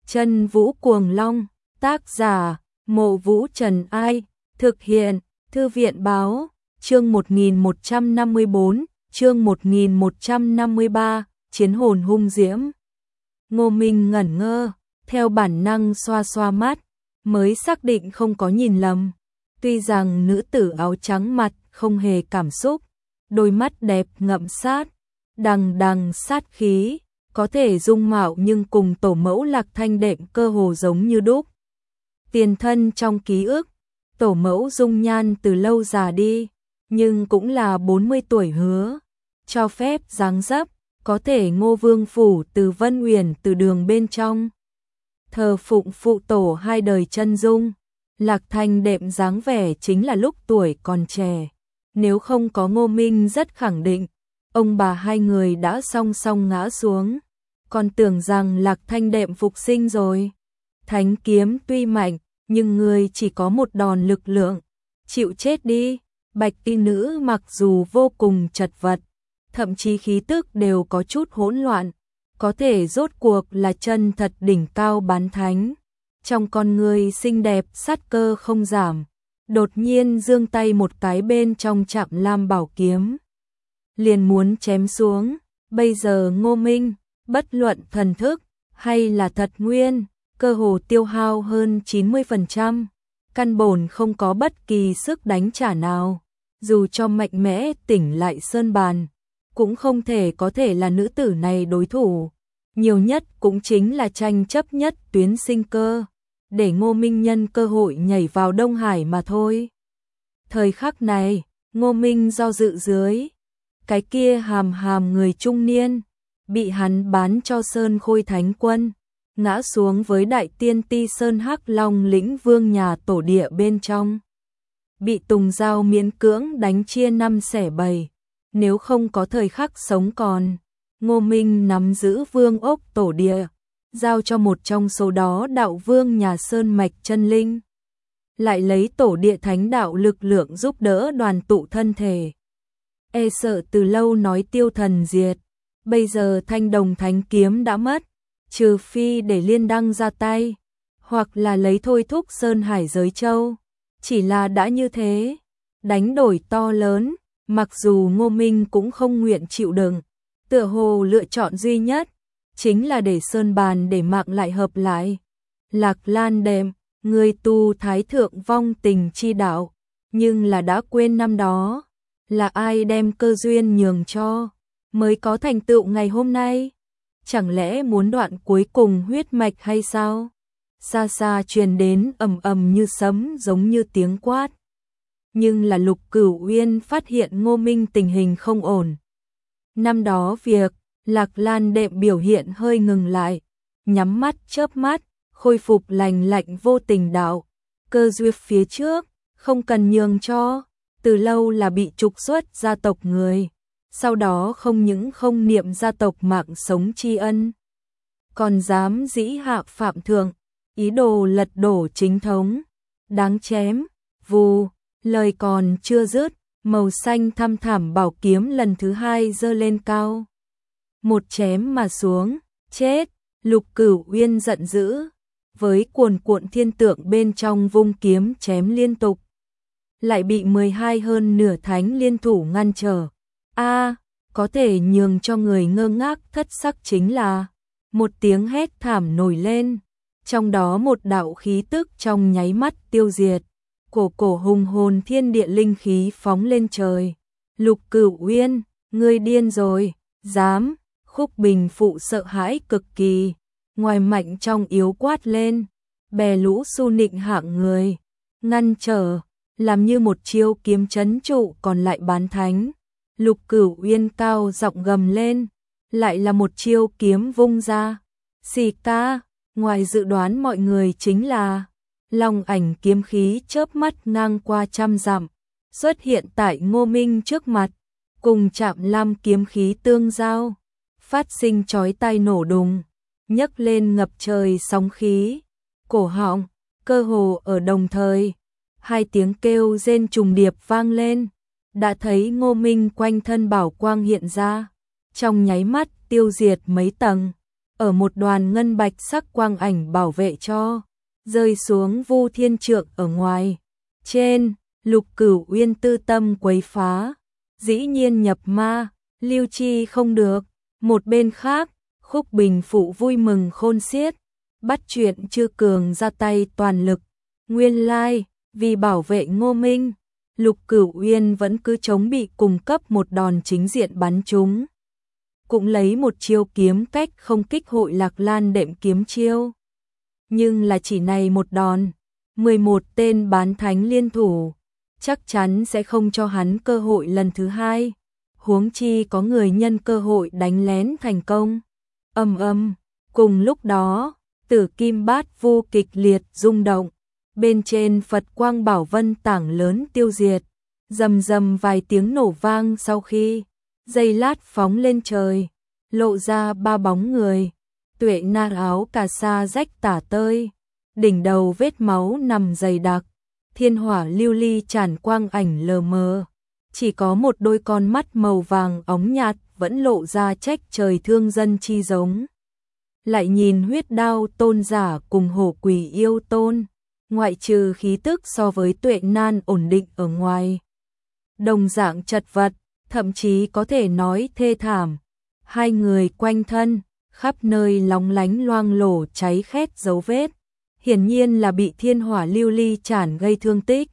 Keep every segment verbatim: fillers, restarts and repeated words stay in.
Chân Vũ Cuồng Long, tác giả, Mộ Vũ Trần Ai, thực hiện, Thư viện Báo, chương một nghìn một trăm năm mươi bốn, chương một nghìn một trăm năm mươi ba, Chiến hồn hung diễm. Ngô Minh ngẩn ngơ, theo bản năng xoa xoa mắt, mới xác định không có nhìn lầm. Tuy rằng nữ tử áo trắng mặt không hề cảm xúc, đôi mắt đẹp ngậm sát, đằng đằng sát khí, có thể dung mạo nhưng cùng tổ mẫu Lạc Thanh Đệm cơ hồ giống như đúc. Tiền thân trong ký ức, tổ mẫu dung nhan từ lâu già đi, nhưng cũng là bốn mươi tuổi hứa, cho phép dáng dấp, có thể Ngô Vương phủ từ Vân Uyển từ đường bên trong. Thờ phụng phụ tổ hai đời chân dung, Lạc Thanh Đệm dáng vẻ chính là lúc tuổi còn trẻ. Nếu không có Ngô Minh rất khẳng định, ông bà hai người đã song song ngã xuống. Còn tưởng rằng Lạc Thanh Đệm phục sinh rồi. Thánh kiếm tuy mạnh, nhưng người chỉ có một đòn lực lượng. Chịu chết đi. Bạch y nữ mặc dù vô cùng chật vật, thậm chí khí tức đều có chút hỗn loạn, có thể rốt cuộc là chân thật đỉnh cao bán thánh. Trong con người xinh đẹp sát cơ không giảm, đột nhiên giương tay một cái bên trong chạm lam bảo kiếm, liền muốn chém xuống. Bây giờ Ngô Minh, bất luận thần thức hay là thật nguyên, cơ hồ tiêu hao hơn chín mươi phần trăm, căn bổn không có bất kỳ sức đánh trả nào. Dù cho mạnh mẽ tỉnh lại Sơn Bàn, cũng không thể có thể là nữ tử này đối thủ. Nhiều nhất cũng chính là tranh chấp nhất tuyến sinh cơ, để Ngô Minh nhân cơ hội nhảy vào Đông Hải mà thôi. Thời khắc này, Ngô Minh do dự dưới, cái kia hàm hàm người trung niên, bị hắn bán cho Sơn Khôi Thánh Quân, ngã xuống với Đại Tiên Ti Sơn Hắc Long lĩnh vương nhà tổ địa bên trong. Bị Tùng Giao miễn cưỡng đánh chia năm xẻ bảy, nếu không có thời khắc sống còn, Ngô Minh nắm giữ vương ốc tổ địa, giao cho một trong số đó đạo vương nhà Sơn Mạch chân linh. Lại lấy tổ địa thánh đạo lực lượng giúp đỡ đoàn tụ thân thể. E sợ từ lâu nói tiêu thần diệt, bây giờ thanh đồng thánh kiếm đã mất, trừ phi để Liên Đăng ra tay, hoặc là lấy thôi thúc Sơn Hải giới châu. Chỉ là đã như thế, đánh đổi to lớn, mặc dù Ngô Minh cũng không nguyện chịu đựng, tựa hồ lựa chọn duy nhất chính là để Sơn Bàn để mạng lại hợp lại. Lạc Lan Đệm, người tu thái thượng vong tình chi đạo, nhưng là đã quên năm đó, là ai đem cơ duyên nhường cho, mới có thành tựu ngày hôm nay. Chẳng lẽ muốn đoạn cuối cùng huyết mạch hay sao? Xa xa truyền đến ầm ầm như sấm giống như tiếng quát. Nhưng là Lục Cửu Uyên phát hiện Ngô Minh tình hình không ổn. Năm đó việc Lạc Lan Đệm biểu hiện hơi ngừng lại, nhắm mắt chớp mắt, khôi phục lành lạnh vô tình đạo. Cơ duyên phía trước, không cần nhường cho, từ lâu là bị trục xuất gia tộc người. Sau đó không những không niệm gia tộc mạng sống tri ân, còn dám dĩ hạ phạm thượng, ý đồ lật đổ chính thống, đáng chém. Vù, lời còn chưa dứt, màu xanh thăm thẳm bảo kiếm lần thứ hai giơ lên cao, một chém mà xuống. Chết! Lục Cửu Uyên giận dữ, với cuồn cuộn thiên tượng bên trong vung kiếm chém liên tục, lại bị mười hai hơn nửa thánh liên thủ ngăn trở. A, à, có thể nhường cho người ngơ ngác thất sắc chính là một tiếng hét thảm nổi lên, trong đó một đạo khí tức trong nháy mắt tiêu diệt, cổ cổ hùng hồn thiên địa linh khí phóng lên trời. Lục Cửu Uyên, ngươi điên rồi, dám? Khúc Bình Phụ sợ hãi cực kỳ, ngoài mạnh trong yếu quát lên, bè lũ su nịnh hạng người, ngăn trở, làm như một chiêu kiếm trấn trụ còn lại bán thánh. Lục Cửu Uyên cao giọng gầm lên, lại là một chiêu kiếm vung ra. Xì ca, ngoài dự đoán mọi người chính là long ảnh kiếm khí chớp mắt ngang qua trăm dặm, xuất hiện tại Ngô Minh trước mặt, cùng chạm lam kiếm khí tương giao, phát sinh chói tai nổ đùng, nhấc lên ngập trời sóng khí. Cổ họng, cơ hồ ở đồng thời, hai tiếng kêu rên trùng điệp vang lên. Đã thấy Ngô Minh quanh thân bảo quang hiện ra, trong nháy mắt tiêu diệt mấy tầng, ở một đoàn ngân bạch sắc quang ảnh bảo vệ cho, rơi xuống Vu Thiên Trượng ở ngoài. Trên, Lục Cửu Uyên tư tâm quấy phá, dĩ nhiên nhập ma, lưu chi không được. Một bên khác, Khúc Bình Phụ vui mừng khôn xiết, bắt chuyện Chư Cường ra tay toàn lực. Nguyên lai, vì bảo vệ Ngô Minh, Lục Cửu Uyên vẫn cứ chống bị cung cấp một đòn chính diện bắn trúng. Cũng lấy một chiêu kiếm cách không kích hội Lạc Lan đệm kiếm chiêu. Nhưng là chỉ này một đòn, mười một tên bán thánh liên thủ, chắc chắn sẽ không cho hắn cơ hội lần thứ hai. Huống chi có người nhân cơ hội đánh lén thành công. Ầm ầm, cùng lúc đó, Tử Kim Bát Vu kịch liệt rung động, bên trên Phật quang bảo vân tảng lớn tiêu diệt, rầm rầm vài tiếng nổ vang sau khi giây lát phóng lên trời, lộ ra ba bóng người. Tuệ Na áo cà sa rách tả tơi, đỉnh đầu vết máu nằm dày đặc, thiên hỏa lưu ly tràn quang ảnh lờ mờ, chỉ có một đôi con mắt màu vàng óng nhạt vẫn lộ ra trách trời thương dân chi giống. Lại nhìn Huyết Đao Tôn giả cùng Hổ Quỷ Yêu Tôn, ngoại trừ khí tức so với Tuệ Nan ổn định ở ngoài, đồng dạng chật vật, thậm chí có thể nói thê thảm. Hai người quanh thân, khắp nơi lóng lánh loang lổ cháy khét dấu vết, hiển nhiên là bị thiên hỏa lưu ly chản gây thương tích.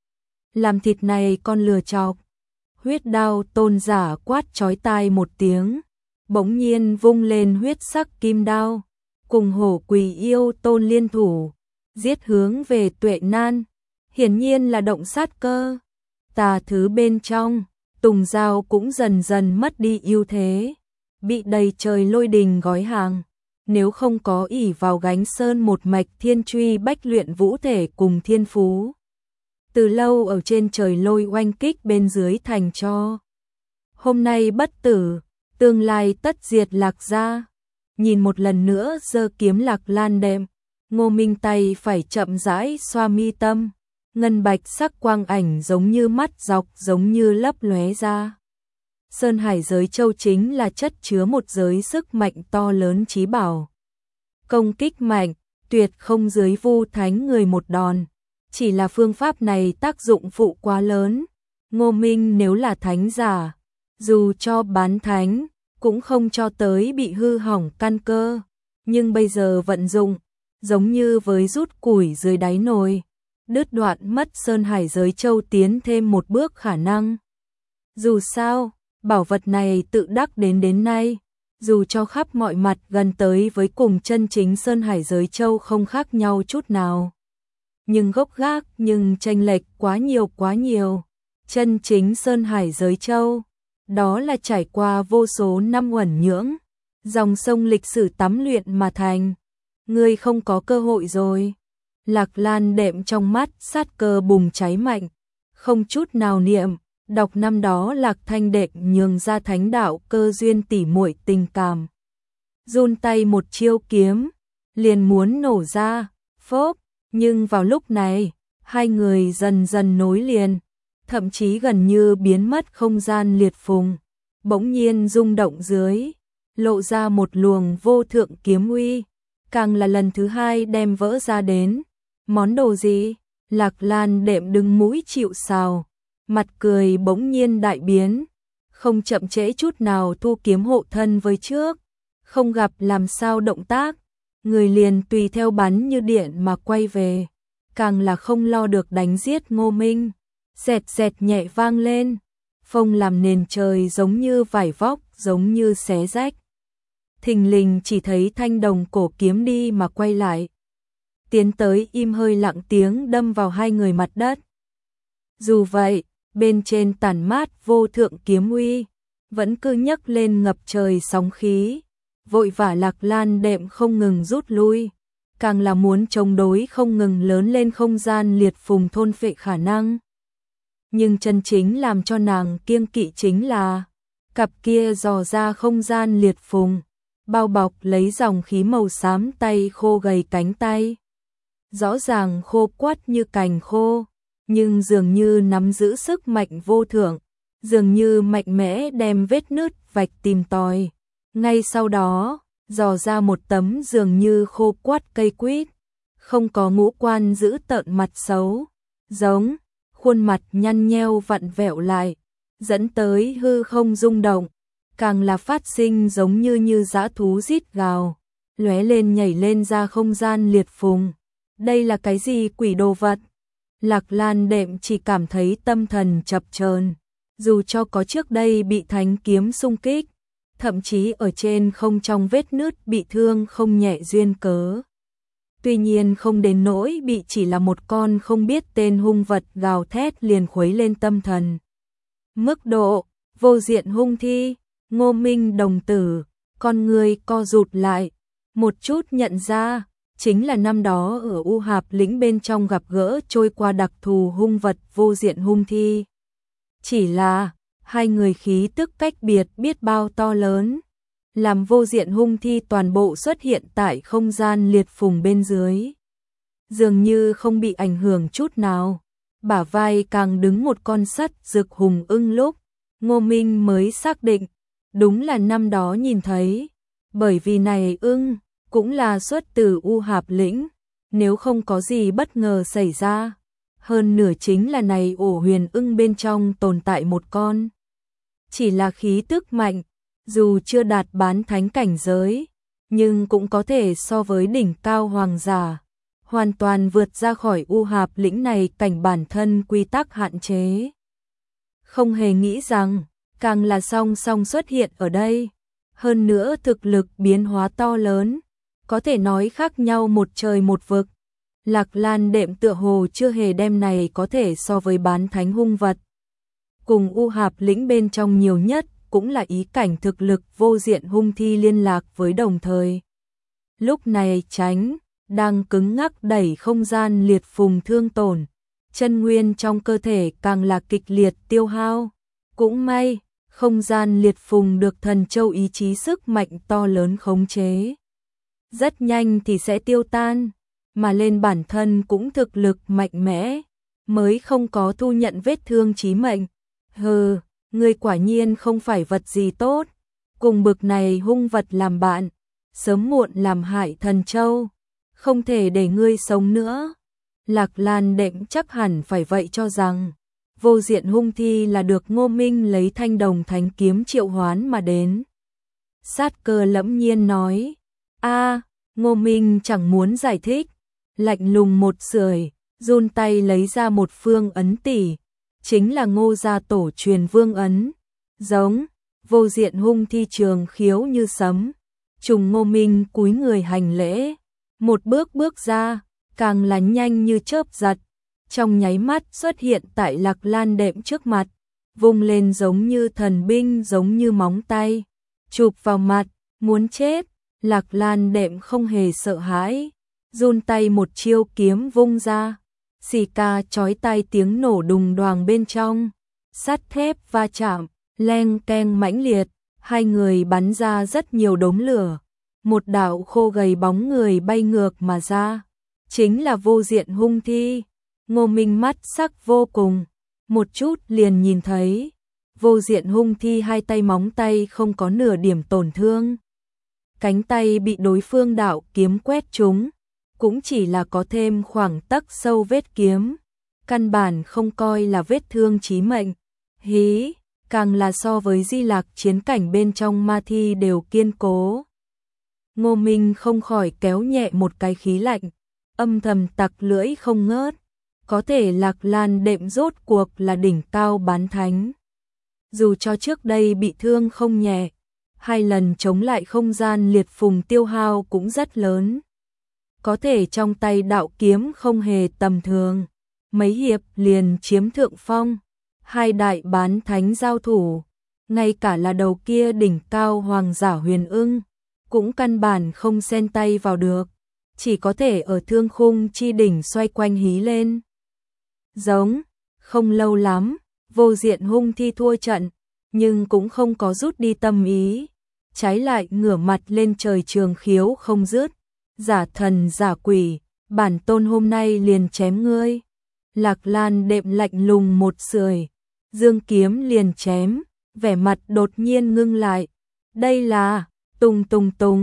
Làm thịt này con lừa chọc. Huyết Đao Tôn giả quát chói tai một tiếng, bỗng nhiên vung lên huyết sắc kim đao, cùng Hổ Quỷ Yêu Tôn liên thủ, giết hướng về Tuệ Nan, hiển nhiên là động sát cơ. Tà thứ bên trong, Tùng Giao cũng dần dần mất đi ưu thế, bị đầy trời lôi đình gói hàng. Nếu không có ỷ vào gánh sơn một mạch thiên truy bách luyện vũ thể cùng thiên phú, từ lâu ở trên trời lôi oanh kích bên dưới thành cho. Hôm nay bất tử, tương lai tất diệt Lạc gia. Nhìn một lần nữa giơ kiếm Lạc Lan đệm, Ngô Minh tay phải chậm rãi xoa mi tâm, ngân bạch sắc quang ảnh giống như mắt dọc giống như lấp lóe ra. Sơn Hải giới châu chính là chất chứa một giới sức mạnh to lớn chí bảo. Công kích mạnh, tuyệt không dưới Vu Thánh người một đòn. Chỉ là phương pháp này tác dụng phụ quá lớn. Ngô Minh nếu là thánh giả, dù cho bán thánh, cũng không cho tới bị hư hỏng căn cơ. Nhưng bây giờ vận dụng, giống như với rút củi dưới đáy nồi, đứt đoạn mất Sơn Hải giới châu tiến thêm một bước khả năng. Dù sao, bảo vật này tự đắc đến đến nay, dù cho khắp mọi mặt gần tới với cùng chân chính Sơn Hải giới châu không khác nhau chút nào. Nhưng gốc gác nhưng chênh lệch quá nhiều quá nhiều. Chân chính Sơn Hải giới châu, đó là trải qua vô số năm uẩn nhưỡng, dòng sông lịch sử tắm luyện mà thành. Ngươi không có cơ hội rồi. Lạc Lan đệm trong mắt sát cơ bùng cháy mạnh, không chút nào niệm, đọc năm đó Lạc Thanh đệm nhường ra thánh đạo cơ duyên tỉ muội tình cảm. Run tay một chiêu kiếm, liền muốn nổ ra, phốp, nhưng vào lúc này, hai người dần dần nối liền, thậm chí gần như biến mất không gian liệt phùng, bỗng nhiên rung động dưới, lộ ra một luồng vô thượng kiếm uy, càng là lần thứ hai đem vỡ ra đến. Món đồ gì? Lạc Lan đệm đứng mũi chịu sào, mặt cười bỗng nhiên đại biến, không chậm trễ chút nào thu kiếm hộ thân với trước, không gặp làm sao động tác, người liền tùy theo bắn như điện mà quay về, càng là không lo được đánh giết Ngô Minh. Xẹt xẹt nhẹ vang lên, phong làm nền trời giống như vải vóc, giống như xé rách. Thình lình chỉ thấy thanh đồng cổ kiếm đi mà quay lại, tiến tới im hơi lặng tiếng đâm vào hai người mặt đất. Dù vậy, bên trên tản mát vô thượng kiếm uy, vẫn cứ nhấc lên ngập trời sóng khí, vội vã Lạc Lan đệm không ngừng rút lui, càng là muốn chống đối không ngừng lớn lên không gian liệt phùng thôn phệ khả năng. Nhưng chân chính làm cho nàng kiêng kỵ chính là cặp kia dò ra không gian liệt phùng, bao bọc lấy dòng khí màu xám tay khô gầy cánh tay. Rõ ràng khô quắt như cành khô, nhưng dường như nắm giữ sức mạnh vô thượng, dường như mạnh mẽ đem vết nứt vạch tìm tòi. Ngay sau đó, dò ra một tấm dường như khô quắt cây quýt, không có ngũ quan giữ tợn mặt xấu, giống, khuôn mặt nhăn nheo vặn vẹo lại, dẫn tới hư không rung động, càng là phát sinh giống như như dã thú rít gào, lóe lên nhảy lên ra không gian liệt phùng. Đây là cái gì quỷ đồ vật? Lạc Lan Đệm chỉ cảm thấy tâm thần chập chờn, dù cho có trước đây bị thánh kiếm xung kích, thậm chí ở trên không trong vết nứt bị thương không nhẹ duyên cớ. Tuy nhiên không đến nỗi bị chỉ là một con không biết tên hung vật gào thét liền khuấy lên tâm thần. Mức độ, vô diện hung thi, Ngô Minh đồng tử, con người co rụt lại, một chút nhận ra, chính là năm đó ở U Hạp lĩnh bên trong gặp gỡ trôi qua đặc thù hung vật vô diện hung thi. Chỉ là, hai người khí tức cách biệt biết bao to lớn, làm vô diện hung thi toàn bộ xuất hiện tại không gian liệt phùng bên dưới. Dường như không bị ảnh hưởng chút nào, bả vai càng đứng một con sắt rực hùng ưng lúc, Ngô Minh mới xác định, đúng là năm đó nhìn thấy, bởi vì này ưng, cũng là xuất từ U Hạp lĩnh, nếu không có gì bất ngờ xảy ra. Hơn nửa chính là này ổ huyền ưng bên trong tồn tại một con. Chỉ là khí tức mạnh, dù chưa đạt bán thánh cảnh giới, nhưng cũng có thể so với đỉnh cao hoàng giả, hoàn toàn vượt ra khỏi U Hạp lĩnh này cảnh bản thân quy tắc hạn chế. Không hề nghĩ rằng, càng là song song xuất hiện ở đây, hơn nữa thực lực biến hóa to lớn, có thể nói khác nhau một trời một vực. Lạc Lan Đệm tựa hồ chưa hề đem này có thể so với bán thánh hung vật. Cùng U Hạp lĩnh bên trong nhiều nhất cũng là ý cảnh thực lực vô diện hung thi liên lạc với đồng thời. Lúc này tránh, đang cứng ngắc đẩy không gian liệt phùng thương tổn, chân nguyên trong cơ thể càng là kịch liệt tiêu hao. Cũng may, không gian liệt phùng được thần châu ý chí sức mạnh to lớn khống chế. Rất nhanh thì sẽ tiêu tan, mà lên bản thân cũng thực lực mạnh mẽ, mới không có thu nhận vết thương chí mệnh. Hừ, ngươi quả nhiên không phải vật gì tốt, cùng bực này hung vật làm bạn, sớm muộn làm hại thần châu, không thể để ngươi sống nữa. Lạc Lan Đệm chắc hẳn phải vậy cho rằng, vô diện hung thi là được Ngô Minh lấy thanh đồng thánh kiếm triệu hoán mà đến. Sát Cơ lẫm nhiên nói, a Ngô Minh chẳng muốn giải thích, lạnh lùng một sưởi, run tay lấy ra một phương ấn tỷ, chính là Ngô gia tổ truyền vương ấn. Giống, vô diện hung thi trường khiếu như sấm, trùng Ngô Minh cúi người hành lễ, một bước bước ra, càng là nhanh như chớp giật, trong nháy mắt xuất hiện tại Lạc Lan Đệm trước mặt, vung lên giống như thần binh giống như móng tay, chụp vào mặt, muốn chết. Lạc Lan Đệm không hề sợ hãi, run tay một chiêu kiếm vung ra, xì ca chói tai tiếng nổ đùng đoàng bên trong, sắt thép va chạm, leng keng mãnh liệt, hai người bắn ra rất nhiều đốm lửa, một đạo khô gầy bóng người bay ngược mà ra, chính là vô diện hung thi. Ngô Minh mắt sắc vô cùng, một chút liền nhìn thấy, vô diện hung thi hai tay móng tay không có nửa điểm tổn thương. Cánh tay bị đối phương đạo kiếm quét trúng, cũng chỉ là có thêm khoảng tấc sâu vết kiếm, căn bản không coi là vết thương chí mệnh. Hí, càng là so với Di Lạc chiến cảnh bên trong ma thi đều kiên cố. Ngô Minh không khỏi kéo nhẹ một cái khí lạnh, âm thầm tặc lưỡi không ngớt, có thể Lạc Lan Đệm rốt cuộc là đỉnh cao bán thánh. Dù cho trước đây bị thương không nhẹ, hai lần chống lại không gian liệt phùng tiêu hao cũng rất lớn. Có thể trong tay đạo kiếm không hề tầm thường, mấy hiệp liền chiếm thượng phong, hai đại bán thánh giao thủ, ngay cả là đầu kia đỉnh cao hoàng giả huyền ưng, cũng căn bản không xen tay vào được, chỉ có thể ở thương khung chi đỉnh xoay quanh hí lên. Giống, không lâu lắm, vô diện hung thi thua trận, nhưng cũng không có rút đi tâm ý, trái lại ngửa mặt lên trời trường khiếu không dứt, giả thần giả quỷ, bản tôn hôm nay liền chém ngươi. Lạc Lan Đệm lạnh lùng một sưởi, dương kiếm liền chém, vẻ mặt đột nhiên ngưng lại. Đây là, tùng tùng tùng,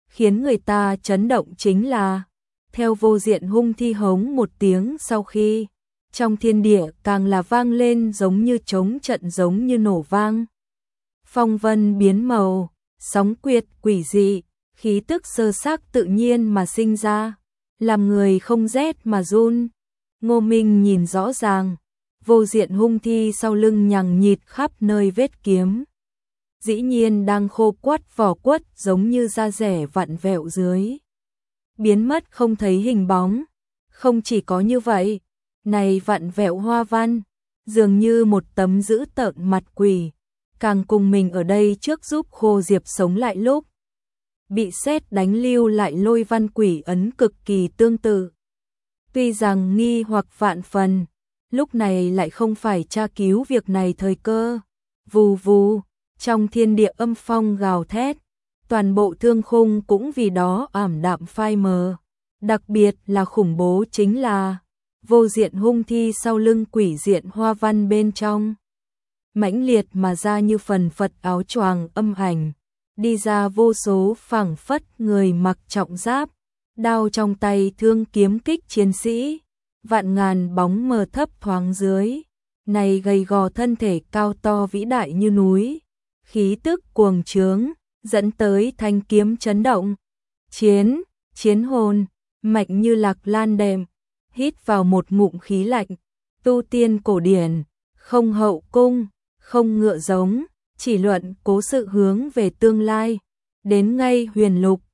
khiến người ta chấn động chính là, theo Vô Diện hung thi hống một tiếng sau khi, trong thiên địa càng là vang lên giống như trống trận giống như nổ vang. Phong vân biến màu, sóng quyệt quỷ dị, khí tức sơ xác tự nhiên mà sinh ra, làm người không rét mà run. Ngô Minh nhìn rõ ràng, Vô Diện hung thi sau lưng nhằng nhịt khắp nơi vết kiếm. Dĩ nhiên đang khô quắt vỏ quất giống như da rẻ vặn vẹo dưới. Biến mất không thấy hình bóng. Không chỉ có như vậy, này vặn vẹo hoa văn, dường như một tấm dữ tợn mặt quỷ, càng cùng mình ở đây trước giúp Khô Diệp sống lại lúc bị sét đánh lưu lại lôi văn quỷ ấn cực kỳ tương tự. Tuy rằng nghi hoặc vạn phần, lúc này lại không phải tra cứu việc này thời cơ. Vù vù, trong thiên địa âm phong gào thét, toàn bộ thương khung cũng vì đó ảm đạm phai mờ. Đặc biệt là khủng bố chính là Vô Diện hung thi sau lưng quỷ diện hoa văn bên trong. Mãnh liệt mà ra như phần phật áo choàng âm ảnh, đi ra vô số phảng phất người mặc trọng giáp, đao trong tay thương kiếm kích chiến sĩ, vạn ngàn bóng mờ thấp thoáng dưới, này gầy gò thân thể cao to vĩ đại như núi, khí tức cuồng trướng, dẫn tới thanh kiếm chấn động. Chiến, chiến hồn, mạnh như lạc lan đệm, hít vào một ngụm khí lạnh, tu tiên cổ điển, không hậu cung, không ngựa giống, chỉ luận cố sự hướng về tương lai, đến ngay huyền lục,